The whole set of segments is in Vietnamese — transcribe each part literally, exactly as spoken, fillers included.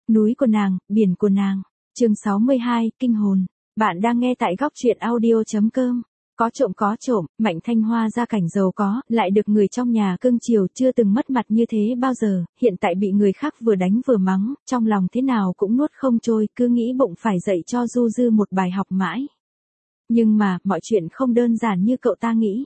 núi của nàng, biển của nàng. Chương sáu mươi hai, kinh hồn. Bạn đang nghe tại góc truyện audio chấm com. Có trộm có trộm, Mạnh Thanh Hoa gia cảnh giàu có, lại được người trong nhà cưng chiều, chưa từng mất mặt như thế bao giờ, hiện tại bị người khác vừa đánh vừa mắng, trong lòng thế nào cũng nuốt không trôi, cứ nghĩ bụng phải dạy cho Du Dư một bài học mãi. Nhưng mà, mọi chuyện không đơn giản như cậu ta nghĩ.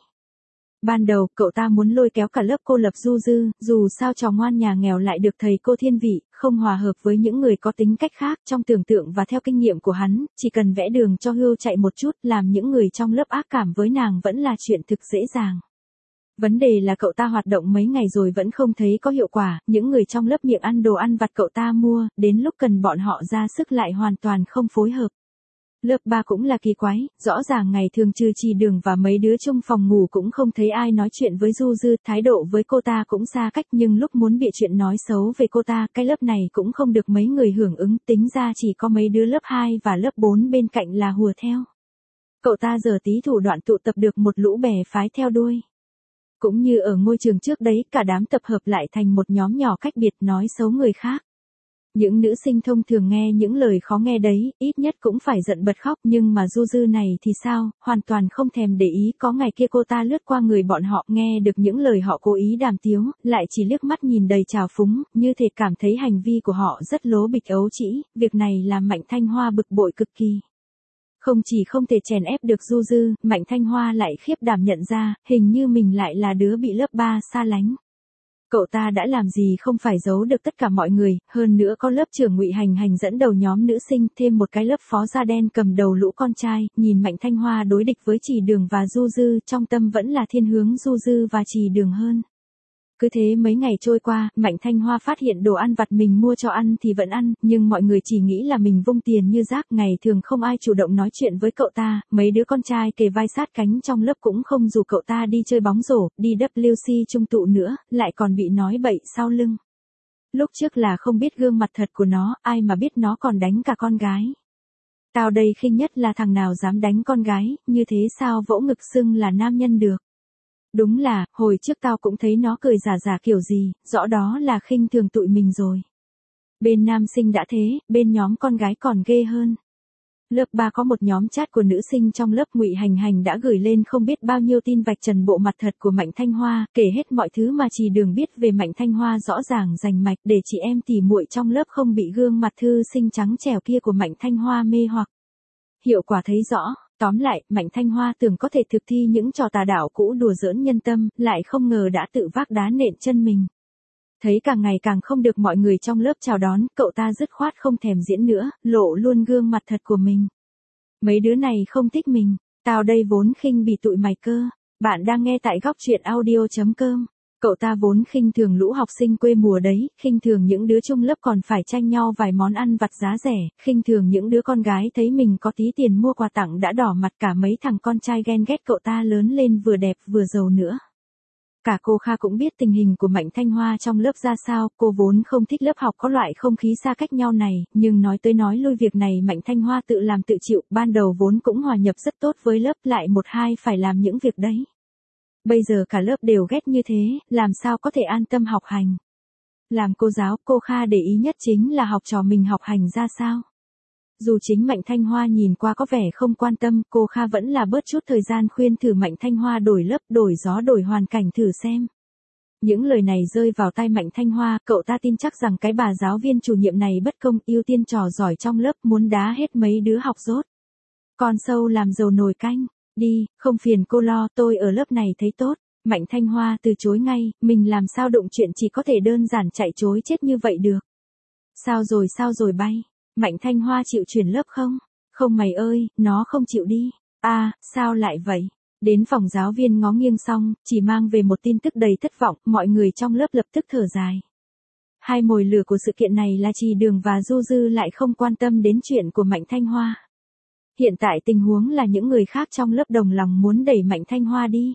Ban đầu, cậu ta muốn lôi kéo cả lớp cô lập Du Dư, dù sao trò ngoan nhà nghèo lại được thầy cô thiên vị, không hòa hợp với những người có tính cách khác. Trong tưởng tượng và theo kinh nghiệm của hắn, chỉ cần vẽ đường cho Hưu chạy một chút, làm những người trong lớp ác cảm với nàng vẫn là chuyện thực dễ dàng. Vấn đề là cậu ta hoạt động mấy ngày rồi vẫn không thấy có hiệu quả, những người trong lớp miệng ăn đồ ăn vặt cậu ta mua, đến lúc cần bọn họ ra sức lại hoàn toàn không phối hợp. Lớp ba cũng là kỳ quái, rõ ràng ngày thường trừ Trì Đường và mấy đứa chung phòng ngủ cũng không thấy ai nói chuyện với Du Dư, thái độ với cô ta cũng xa cách, nhưng lúc muốn bịa chuyện nói xấu về cô ta, cái lớp này cũng không được mấy người hưởng ứng, tính ra chỉ có mấy đứa lớp hai và lớp bốn bên cạnh là hùa theo. Cậu ta giờ tí thủ đoạn tụ tập được một lũ bè phái theo đuôi. Cũng như ở ngôi trường trước đấy, cả đám tập hợp lại thành một nhóm nhỏ cách biệt nói xấu người khác. Những nữ sinh thông thường nghe những lời khó nghe đấy, ít nhất cũng phải giận bật khóc, nhưng mà Du Dư này thì sao, hoàn toàn không thèm để ý. Có ngày kia cô ta lướt qua người bọn họ, nghe được những lời họ cố ý đàm tiếu, lại chỉ liếc mắt nhìn đầy trào phúng, như thể cảm thấy hành vi của họ rất lố bịch ấu trĩ. Việc này làm Mạnh Thanh Hoa bực bội cực kỳ. Không chỉ không thể chèn ép được Du Dư, Mạnh Thanh Hoa lại khiếp đảm nhận ra, hình như mình lại là đứa bị lớp ba xa lánh. Cậu ta đã làm gì không phải giấu được tất cả mọi người, hơn nữa có lớp trưởng Ngụy Hành Hành dẫn đầu nhóm nữ sinh, thêm một cái lớp phó da đen cầm đầu lũ con trai, nhìn Mạnh Thanh Hoa đối địch với Trì Đường và Du Dư, trong tâm vẫn là thiên hướng Du Dư và Trì Đường hơn. Cứ thế mấy ngày trôi qua, Mạnh Thanh Hoa phát hiện đồ ăn vặt mình mua cho ăn thì vẫn ăn, nhưng mọi người chỉ nghĩ là mình vung tiền như rác, ngày thường không ai chủ động nói chuyện với cậu ta, mấy đứa con trai kề vai sát cánh trong lớp cũng không rủ cậu ta đi chơi bóng rổ, đi W C chung tụ nữa, lại còn bị nói bậy sau lưng. Lúc trước là không biết gương mặt thật của nó, ai mà biết nó còn đánh cả con gái. Tao đây khinh nhất là thằng nào dám đánh con gái, như thế sao vỗ ngực xưng là nam nhân được. Đúng là, hồi trước tao cũng thấy nó cười giả giả kiểu gì, rõ đó là khinh thường tụi mình rồi. Bên nam sinh đã thế, bên nhóm con gái còn ghê hơn. Lớp ba có một nhóm chat của nữ sinh trong lớp, Ngụy Hành Hành đã gửi lên không biết bao nhiêu tin vạch trần bộ mặt thật của Mạnh Thanh Hoa, kể hết mọi thứ mà Trì Đường biết về Mạnh Thanh Hoa rõ ràng rành mạch, để chị em tỉ muội trong lớp không bị gương mặt thư sinh trắng trẻo kia của Mạnh Thanh Hoa mê hoặc. Hiệu quả thấy rõ. Tóm lại, Mạnh Thanh Hoa tưởng có thể thực thi những trò tà đạo cũ đùa giỡn nhân tâm, lại không ngờ đã tự vác đá nện chân mình. Thấy càng ngày càng không được mọi người trong lớp chào đón, cậu ta dứt khoát không thèm diễn nữa, lộ luôn gương mặt thật của mình. Mấy đứa này không thích mình, tao đây vốn khinh bị tụi mày cơ. Bạn đang nghe tại góc truyện audio chấm com. Cậu ta vốn khinh thường lũ học sinh quê mùa đấy, khinh thường những đứa chung lớp còn phải tranh nhau vài món ăn vặt giá rẻ, khinh thường những đứa con gái thấy mình có tí tiền mua quà tặng đã đỏ mặt, cả mấy thằng con trai ghen ghét cậu ta lớn lên vừa đẹp vừa giàu nữa. Cả cô Kha cũng biết tình hình của Mạnh Thanh Hoa trong lớp ra sao, cô vốn không thích lớp học có loại không khí xa cách nhau này, nhưng nói tới nói lui việc này Mạnh Thanh Hoa tự làm tự chịu, ban đầu vốn cũng hòa nhập rất tốt với lớp, lại một hai phải làm những việc đấy. Bây giờ cả lớp đều ghét như thế, làm sao có thể an tâm học hành. Làm cô giáo, cô Kha để ý nhất chính là học trò mình học hành ra sao. Dù chính Mạnh Thanh Hoa nhìn qua có vẻ không quan tâm, cô Kha vẫn là bớt chút thời gian khuyên thử Mạnh Thanh Hoa đổi lớp, đổi gió đổi hoàn cảnh thử xem. Những lời này rơi vào tai Mạnh Thanh Hoa, cậu ta tin chắc rằng cái bà giáo viên chủ nhiệm này bất công, ưu tiên trò giỏi trong lớp, muốn đá hết mấy đứa học dốt. Con sâu làm dầu nồi canh. Đi, không phiền cô lo, tôi ở lớp này thấy tốt. Mạnh Thanh Hoa từ chối ngay, mình làm sao đụng chuyện chỉ có thể đơn giản chạy chối chết như vậy được. Sao rồi sao rồi bay? Mạnh Thanh Hoa chịu chuyển lớp không? Không mày ơi, nó không chịu đi. À, sao lại vậy? Đến phòng giáo viên ngó nghiêng xong, chỉ mang về một tin tức đầy thất vọng, mọi người trong lớp lập tức thở dài. Hai mồi lửa của sự kiện này là Trì Đường và Du Dư lại không quan tâm đến chuyện của Mạnh Thanh Hoa. Hiện tại tình huống là những người khác trong lớp đồng lòng muốn đẩy Mạnh Thanh Hoa đi.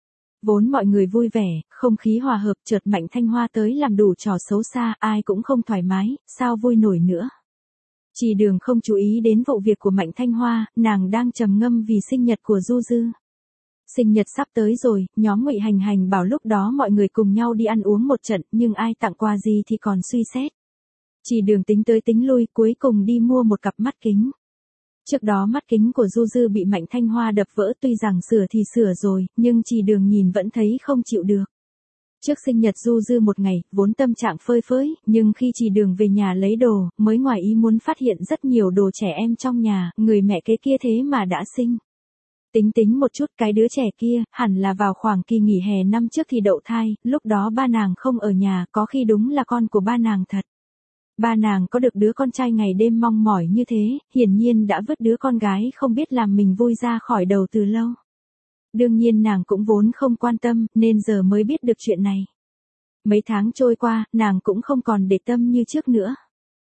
Vốn mọi người vui vẻ, không khí hòa hợp, chợt Mạnh Thanh Hoa tới làm đủ trò xấu xa, ai cũng không thoải mái, sao vui nổi nữa. Trì Đường không chú ý đến vụ việc của Mạnh Thanh Hoa, nàng đang trầm ngâm vì sinh nhật của Du Dư. Sinh nhật sắp tới rồi, nhóm Ngụy Hành Hành bảo lúc đó mọi người cùng nhau đi ăn uống một trận, nhưng ai tặng quà gì thì còn suy xét. Chỉ Đường tính tới tính lui cuối cùng đi mua một cặp mắt kính. Trước đó mắt kính của Du Dư bị Mạnh Thanh Hoa đập vỡ, tuy rằng sửa thì sửa rồi, nhưng Chỉ Đường nhìn vẫn thấy không chịu được. Trước sinh nhật Du Dư một ngày, vốn tâm trạng phơi phới, nhưng khi Chỉ Đường về nhà lấy đồ, mới ngoài ý muốn phát hiện rất nhiều đồ trẻ em trong nhà, người mẹ kế kia thế mà đã sinh. Tính tính một chút, cái đứa trẻ kia, hẳn là vào khoảng kỳ nghỉ hè năm trước thì đậu thai, lúc đó ba nàng không ở nhà, có khi đúng là con của ba nàng thật. Ba nàng có được đứa con trai ngày đêm mong mỏi như thế, hiển nhiên đã vứt đứa con gái không biết làm mình vui ra khỏi đầu từ lâu. Đương nhiên nàng cũng vốn không quan tâm, nên giờ mới biết được chuyện này. Mấy tháng trôi qua, nàng cũng không còn để tâm như trước nữa.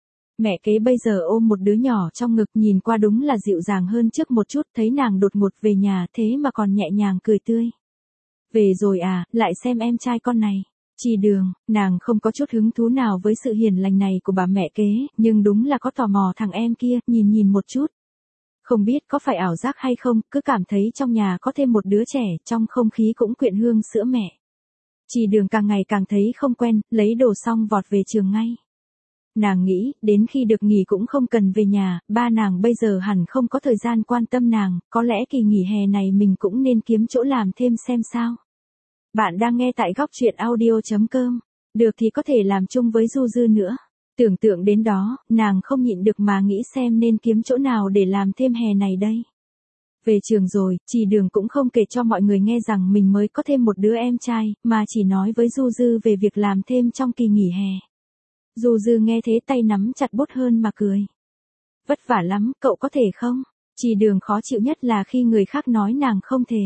Mẹ kế bây giờ ôm một đứa nhỏ trong ngực, nhìn qua đúng là dịu dàng hơn trước một chút, thấy nàng đột ngột về nhà thế mà còn nhẹ nhàng cười tươi. Về rồi à, lại xem em trai con này. Chỉ Đường, nàng không có chút hứng thú nào với sự hiền lành này của bà mẹ kế, nhưng đúng là có tò mò thằng em kia, nhìn nhìn một chút. Không biết có phải ảo giác hay không, cứ cảm thấy trong nhà có thêm một đứa trẻ, trong không khí cũng quyện hương sữa mẹ. Chỉ Đường càng ngày càng thấy không quen, lấy đồ xong vọt về trường ngay. Nàng nghĩ, đến khi được nghỉ cũng không cần về nhà, ba nàng bây giờ hẳn không có thời gian quan tâm nàng, có lẽ kỳ nghỉ hè này mình cũng nên kiếm chỗ làm thêm xem sao. Bạn đang nghe tại góc truyện audio chấm com, được thì có thể làm chung với Du Dư nữa. Tưởng tượng đến đó, nàng không nhịn được mà nghĩ xem nên kiếm chỗ nào để làm thêm hè này đây. Về trường rồi, Chỉ Đường cũng không kể cho mọi người nghe rằng mình mới có thêm một đứa em trai, mà chỉ nói với Du Dư về việc làm thêm trong kỳ nghỉ hè. Du Dư nghe thế tay nắm chặt bút hơn mà cười. Vất vả lắm, cậu có thể không? Chỉ Đường khó chịu nhất là khi người khác nói nàng không thể.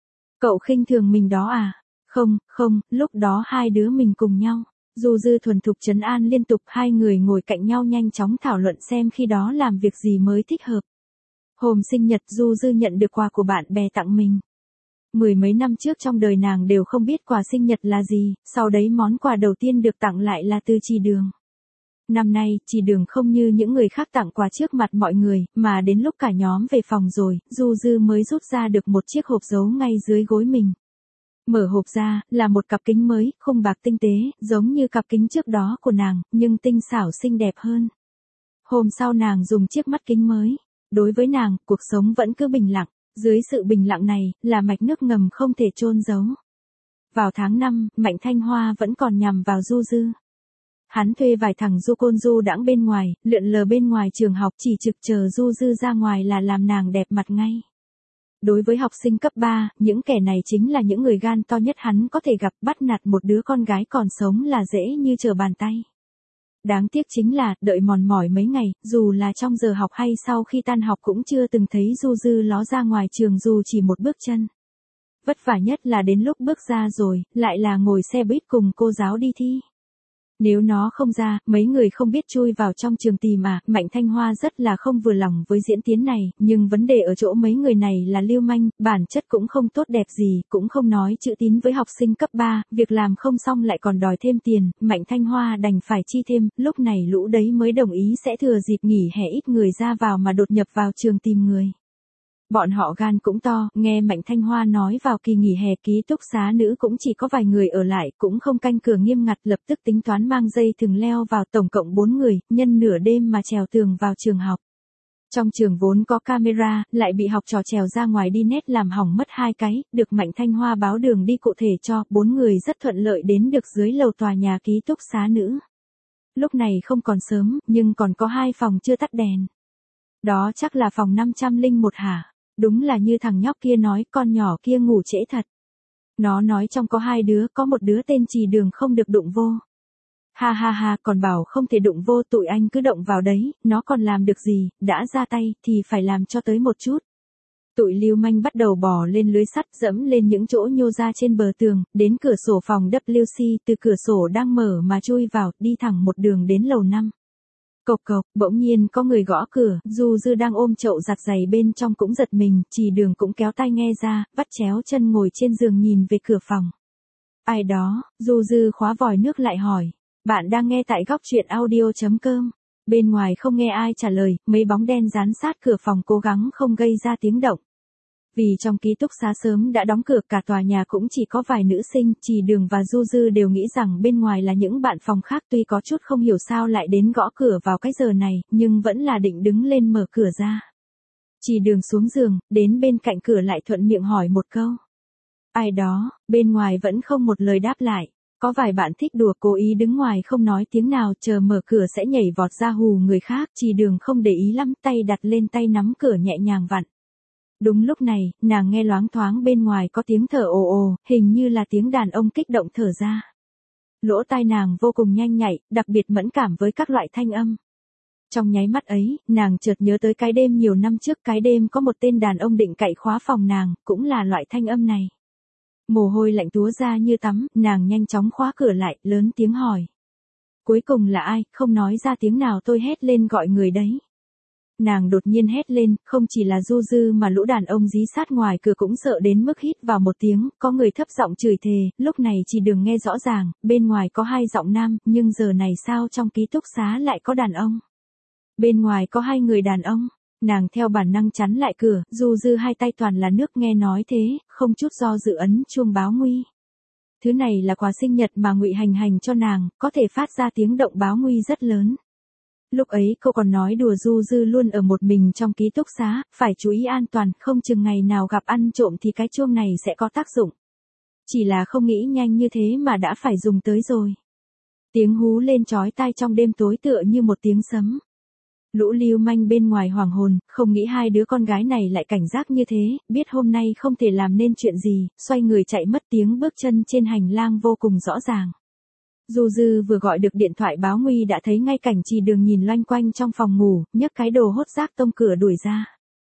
Cậu khinh thường mình đó à? Không, không, lúc đó hai đứa mình cùng nhau. Du Dư thuần thục trấn an liên tục, hai người ngồi cạnh nhau nhanh chóng thảo luận xem khi đó làm việc gì mới thích hợp. Hôm sinh nhật Du Dư nhận được quà của bạn bè tặng mình. Mười mấy năm trước trong đời nàng đều không biết quà sinh nhật là gì, sau đấy món quà đầu tiên được tặng lại là từ Chỉ Đường. Năm nay, Chỉ Đường không như những người khác tặng quà trước mặt mọi người, mà đến lúc cả nhóm về phòng rồi, Du Dư mới rút ra được một chiếc hộp giấu ngay dưới gối mình. Mở hộp ra, là một cặp kính mới, khung bạc tinh tế, giống như cặp kính trước đó của nàng, nhưng tinh xảo xinh đẹp hơn. Hôm sau nàng dùng chiếc mắt kính mới. Đối với nàng, cuộc sống vẫn cứ bình lặng. Dưới sự bình lặng này, là mạch nước ngầm không thể chôn giấu. Vào tháng năm, Mạnh Thanh Hoa vẫn còn nhằm vào Du Dư. Hắn thuê vài thằng du côn du đãng bên ngoài, lượn lờ bên ngoài trường học, chỉ trực chờ Du Dư ra ngoài là làm nàng đẹp mặt ngay. Đối với học sinh cấp ba, những kẻ này chính là những người gan to nhất hắn có thể gặp, bắt nạt một đứa con gái còn sống là dễ như trở bàn tay. Đáng tiếc chính là, đợi mòn mỏi mấy ngày, dù là trong giờ học hay sau khi tan học cũng chưa từng thấy Du Dư ló ra ngoài trường dù chỉ một bước chân. Vất vả nhất là đến lúc bước ra rồi, lại là ngồi xe buýt cùng cô giáo đi thi. Nếu nó không ra, mấy người không biết chui vào trong trường tìm à, Mạnh Thanh Hoa rất là không vừa lòng với diễn tiến này, nhưng vấn đề ở chỗ mấy người này là lưu manh, bản chất cũng không tốt đẹp gì, cũng không nói chữ tín với học sinh cấp ba, việc làm không xong lại còn đòi thêm tiền, Mạnh Thanh Hoa đành phải chi thêm, lúc này lũ đấy mới đồng ý sẽ thừa dịp nghỉ hè ít người ra vào mà đột nhập vào trường tìm người. Bọn họ gan cũng to, nghe Mạnh Thanh Hoa nói vào kỳ nghỉ hè ký túc xá nữ cũng chỉ có vài người ở lại, cũng không canh cửa nghiêm ngặt, lập tức tính toán mang dây thừng leo vào, tổng cộng bốn người, nhân nửa đêm mà trèo tường vào trường học. Trong trường vốn có camera, lại bị học trò trèo ra ngoài đi nét làm hỏng mất hai cái, được Mạnh Thanh Hoa báo đường đi cụ thể cho, bốn người rất thuận lợi đến được dưới lầu tòa nhà ký túc xá nữ. Lúc này không còn sớm, nhưng còn có hai phòng chưa tắt đèn. Đó chắc là phòng năm trăm lẻ một hả? Đúng là như thằng nhóc kia nói, con nhỏ kia ngủ trễ thật. Nó nói trong có hai đứa, có một đứa tên Chỉ Đường không được đụng vô. Ha ha ha, còn bảo không thể đụng vô, tụi anh cứ động vào đấy, nó còn làm được gì, đã ra tay, thì phải làm cho tới một chút. Tụi lưu manh bắt đầu bò lên lưới sắt, dẫm lên những chỗ nhô ra trên bờ tường, đến cửa sổ phòng W C, từ cửa sổ đang mở mà chui vào, đi thẳng một đường đến lầu năm. Cộc cộc, bỗng nhiên có người gõ cửa, Du Dư đang ôm chậu giặt giày bên trong cũng giật mình, Chỉ Đường cũng kéo tai nghe ra, vắt chéo chân ngồi trên giường nhìn về cửa phòng. Ai đó, Du Dư khóa vòi nước lại hỏi. Bạn đang nghe tại góc truyện audio chấm com. Bên ngoài không nghe ai trả lời, mấy bóng đen dán sát cửa phòng cố gắng không gây ra tiếng động. Vì trong ký túc xá sớm đã đóng cửa, cả tòa nhà cũng chỉ có vài nữ sinh, Trì Đường và Du Dư đều nghĩ rằng bên ngoài là những bạn phòng khác, tuy có chút không hiểu sao lại đến gõ cửa vào cái giờ này, nhưng vẫn là định đứng lên mở cửa ra. Trì Đường xuống giường, đến bên cạnh cửa lại thuận miệng hỏi một câu. Ai đó, bên ngoài vẫn không một lời đáp lại. Có vài bạn thích đùa, cố ý đứng ngoài không nói tiếng nào, chờ mở cửa sẽ nhảy vọt ra hù người khác. Trì Đường không để ý lắm, tay đặt lên tay nắm cửa nhẹ nhàng vặn. Đúng lúc này, nàng nghe loáng thoáng bên ngoài có tiếng thở ồ ồ, hình như là tiếng đàn ông kích động thở ra. Lỗ tai nàng vô cùng nhanh nhạy, đặc biệt mẫn cảm với các loại thanh âm. Trong nháy mắt ấy, nàng chợt nhớ tới cái đêm nhiều năm trước, cái đêm có một tên đàn ông định cậy khóa phòng nàng, cũng là loại thanh âm này. Mồ hôi lạnh túa ra như tắm, nàng nhanh chóng khóa cửa lại, lớn tiếng hỏi. Cuối cùng là ai, không nói ra tiếng nào, tôi hét lên gọi người đấy. Nàng đột nhiên hét lên, không chỉ là Du Dư mà lũ đàn ông dí sát ngoài cửa cũng sợ đến mức hít vào một tiếng, có người thấp giọng chửi thề, lúc này Trì Đường nghe rõ ràng, bên ngoài có hai giọng nam, nhưng giờ này sao trong ký túc xá lại có đàn ông. Bên ngoài có hai người đàn ông, nàng theo bản năng chắn lại cửa, Du Dư hai tay toàn là nước, nghe nói thế, không chút do dự ấn chuông báo nguy. Thứ này là quà sinh nhật mà Ngụy Hành Hành cho nàng, có thể phát ra tiếng động báo nguy rất lớn. Lúc ấy cô còn nói đùa Du Dư luôn ở một mình trong ký túc xá, phải chú ý an toàn, không chừng ngày nào gặp ăn trộm thì cái chuông này sẽ có tác dụng. Chỉ là không nghĩ nhanh như thế mà đã phải dùng tới rồi. Tiếng hú lên chói tai trong đêm tối tựa như một tiếng sấm. Lũ lưu manh bên ngoài hoàng hồn, không nghĩ hai đứa con gái này lại cảnh giác như thế, biết hôm nay không thể làm nên chuyện gì, xoay người chạy mất, tiếng bước chân trên hành lang vô cùng rõ ràng. Du Dư vừa gọi được điện thoại báo nguy đã thấy ngay cảnh Trì Đường nhìn loanh quanh trong phòng ngủ, nhấc cái đồ hốt rác tông cửa đuổi ra.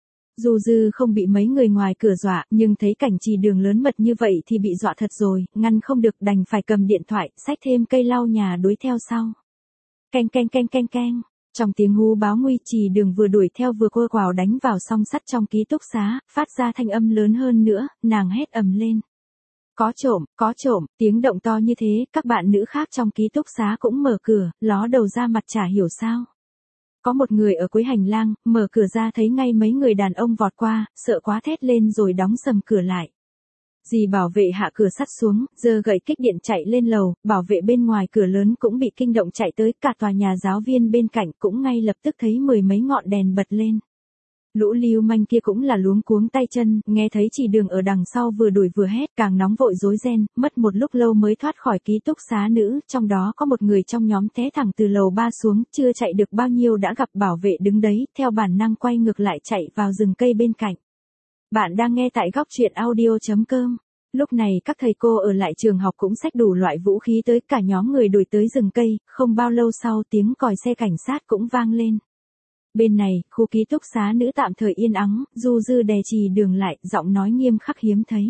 Du Dư không bị mấy người ngoài cửa dọa, nhưng thấy cảnh Trì Đường lớn mật như vậy thì bị dọa thật rồi, ngăn không được đành phải cầm điện thoại, xách thêm cây lau nhà đuổi theo sau. Keng keng keng keng keng. Trong tiếng hú báo nguy, Trì Đường vừa đuổi theo vừa cua quào đánh vào song sắt trong ký túc xá, phát ra thanh âm lớn hơn nữa, nàng hét ầm lên. Có trộm, có trộm, tiếng động to như thế, các bạn nữ khác trong ký túc xá cũng mở cửa, ló đầu ra mặt chả hiểu sao. Có một người ở cuối hành lang, mở cửa ra thấy ngay mấy người đàn ông vọt qua, sợ quá thét lên rồi đóng sầm cửa lại. Dì bảo vệ hạ cửa sắt xuống, giơ gậy kích điện chạy lên lầu, bảo vệ bên ngoài cửa lớn cũng bị kinh động chạy tới, cả tòa nhà giáo viên bên cạnh cũng ngay lập tức thấy mười mấy ngọn đèn bật lên. Lũ lưu manh kia cũng là luống cuống tay chân, nghe thấy Trì Đường ở đằng sau vừa đuổi vừa hét, càng nóng vội rối ren, mất một lúc lâu mới thoát khỏi ký túc xá nữ, trong đó có một người trong nhóm té thẳng từ lầu ba xuống, chưa chạy được bao nhiêu đã gặp bảo vệ đứng đấy, theo bản năng quay ngược lại chạy vào rừng cây bên cạnh. Bạn đang nghe tại góc truyện audio chấm com. Lúc này các thầy cô ở lại trường học cũng xách đủ loại vũ khí tới, cả nhóm người đuổi tới rừng cây, không bao lâu sau tiếng còi xe cảnh sát cũng vang lên. Bên này, khu ký túc xá nữ tạm thời yên ắng, Du Dư đè Trì Đường lại, giọng nói nghiêm khắc hiếm thấy.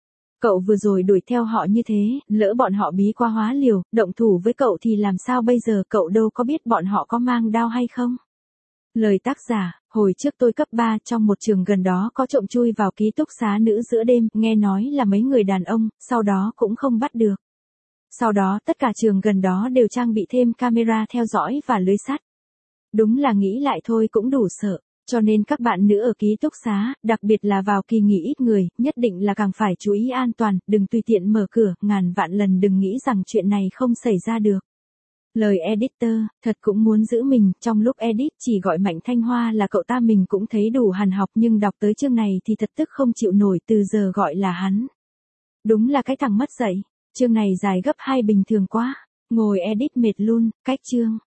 Cậu vừa rồi đuổi theo họ như thế, lỡ bọn họ bí qua hóa liều, động thủ với cậu thì làm sao bây giờ, cậu đâu có biết bọn họ có mang đao hay không? Lời tác giả, hồi trước tôi cấp ba trong một trường gần đó có trộm chui vào ký túc xá nữ giữa đêm, nghe nói là mấy người đàn ông, sau đó cũng không bắt được. Sau đó tất cả trường gần đó đều trang bị thêm camera theo dõi và lưới sắt. Đúng là nghĩ lại thôi cũng đủ sợ, cho nên các bạn nữ ở ký túc xá, đặc biệt là vào kỳ nghỉ ít người, nhất định là càng phải chú ý an toàn, đừng tùy tiện mở cửa, ngàn vạn lần đừng nghĩ rằng chuyện này không xảy ra được. Lời editor, thật cũng muốn giữ mình, trong lúc edit chỉ gọi Mạnh Thanh Hoa là cậu ta mình cũng thấy đủ hằn học, nhưng đọc tới chương này thì thật tức không chịu nổi, từ giờ gọi là hắn. Đúng là cái thằng mất dạy, chương này dài gấp hai bình thường quá, ngồi edit mệt luôn, cách chương.